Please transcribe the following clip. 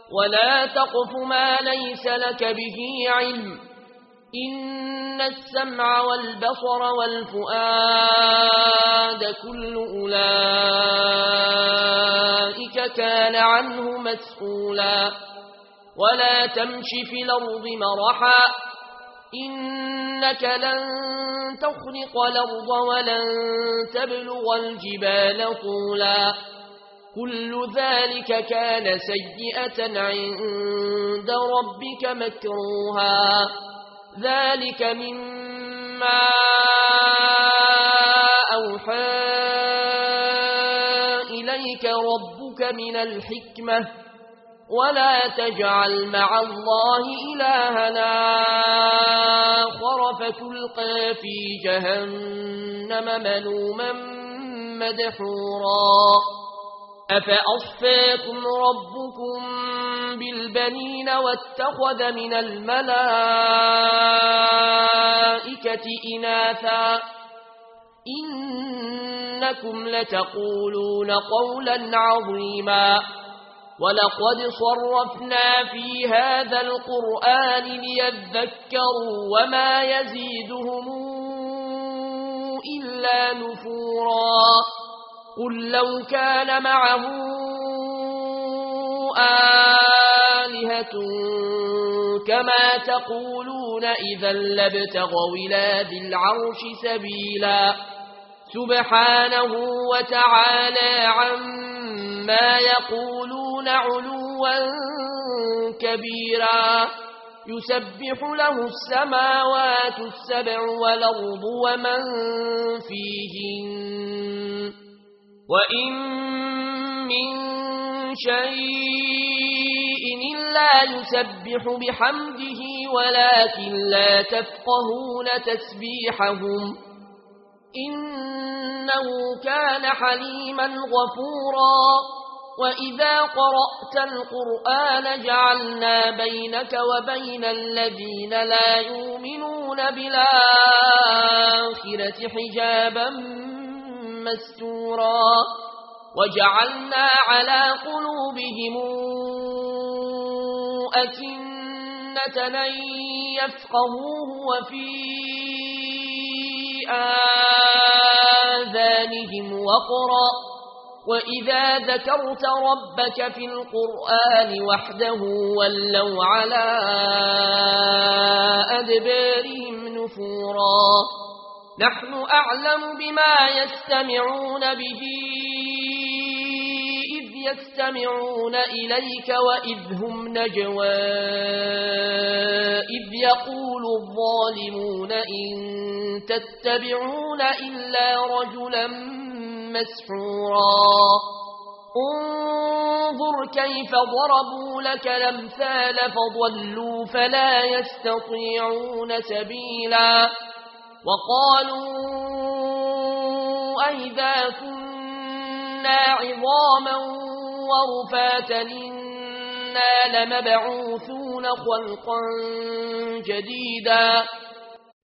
ولا تقف ما ليس لك به علم إن السمع والبصر والفؤاد كل أولئك كان عنه مسؤولا ولا تمش في الأرض مرحا إنك لن تخرق الأرض ولن تبلغ الجبال طولا كل ذلك كان سيئة عند ربك مكروها ذلك مما أوحى إليك ربك من الحكمة ولا تجعل مع الله إلهنا آخر فتلقى في جهنم ملوما مدحورا أفأصفاكم ربكم بالبنين واتخذ من الملائكة إناثا إنكم لتقولون قولا عظيما ولقد صرفنا في هذا القرآن ليذكروا وما يزيدهم إلا نفورا قل لو كان معه آلهة كما تقولون إذا لابتغوا إلى ذي العرش سبيلا سبحانه وتعالى عما يقولون علوا كبيرا يسبح له السماوات السبع والأرض ومن فيهن وإن من شيء إلا يسبح بحمده ولكن لا تفقهون تسبيحهم إنه كان حليما غفورا وإذا قرأت القرآن جعلنا بينك وبين الذين لا يؤمنون بالآخرة حجابا مستورا وجعلنا على قلوبهم أكنة أن يفقهوه وفي آذانهم وقرا وإذا ذكرت ربك في القرآن وحده ولوا على أدبارهم نفورا نحن أعلم بما يستمعون به إذ يستمعون إليك وإذ هم نجوى إذ يقول الظالمون إن تتبعون إلا رجلا مسحورا انظر كيف ضربوا لك الأمثال فضلوا فلا يستطيعون سبيلا وقالوا أئذا كنا عظاما ورفاتا إنا لمبعوثون خلقا جديدا